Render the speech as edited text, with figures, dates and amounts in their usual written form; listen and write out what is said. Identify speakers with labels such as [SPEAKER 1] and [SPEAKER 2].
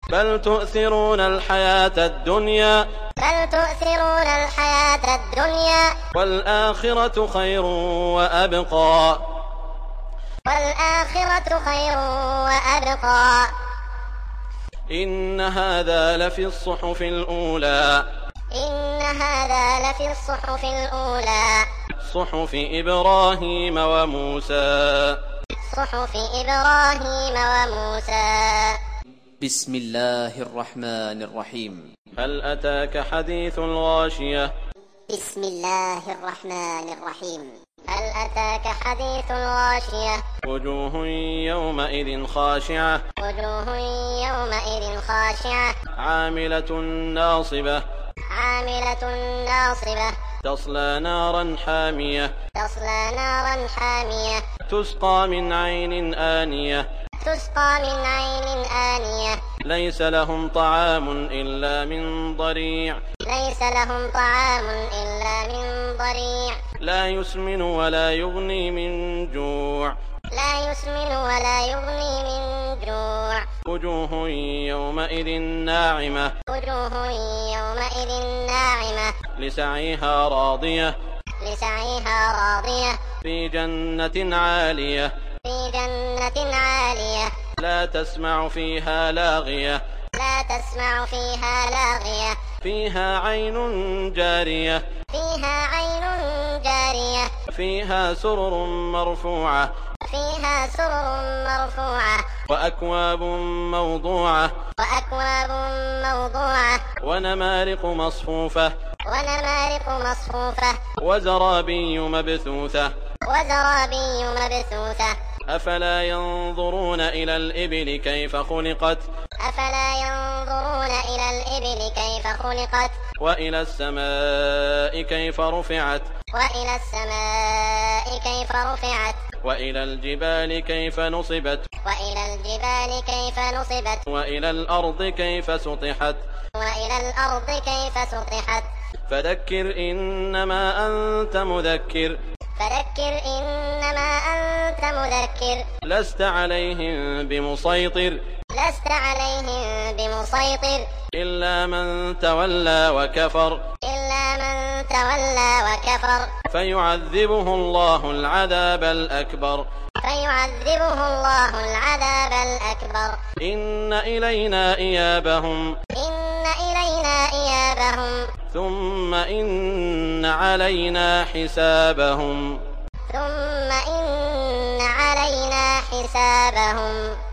[SPEAKER 1] بل تؤثرون الحياة الدنيا والآخرة خير وأبقى إن هذا لفي الصحف الأولى صحف إبراهيم وموسى
[SPEAKER 2] بسم الله الرحمن الرحيم.
[SPEAKER 1] هل أتاك حديث الغاشية وجوه يومئذ خاشعة عاملة ناصبة تصلى نارا حامية تسقى من عين آنية ليس لهم طعام إلا من ضريع لا يسمن ولا يغني من جوع وجوه يومئذ ناعمة لسعيها راضية في جنة عالية لا تسمع فيها لاغية فيها عين جارية فيها سرر مرفوعة وأكواب موضوعة ونمارق مصفوفة وزرابي مبثوثة أفلا ينظرون إلى الإبل كيف خلقت وإلى السماء كيف رفعت وإلى الجبال كيف نصبت وإلى الأرض كيف سطحت فذكر إنما أنت مذكر لست عليهم بمسيطر إلا من تولى وكفر فيعذبه الله العذاب الأكبر إن إلينا إيابهم ثم إن علينا حسابهم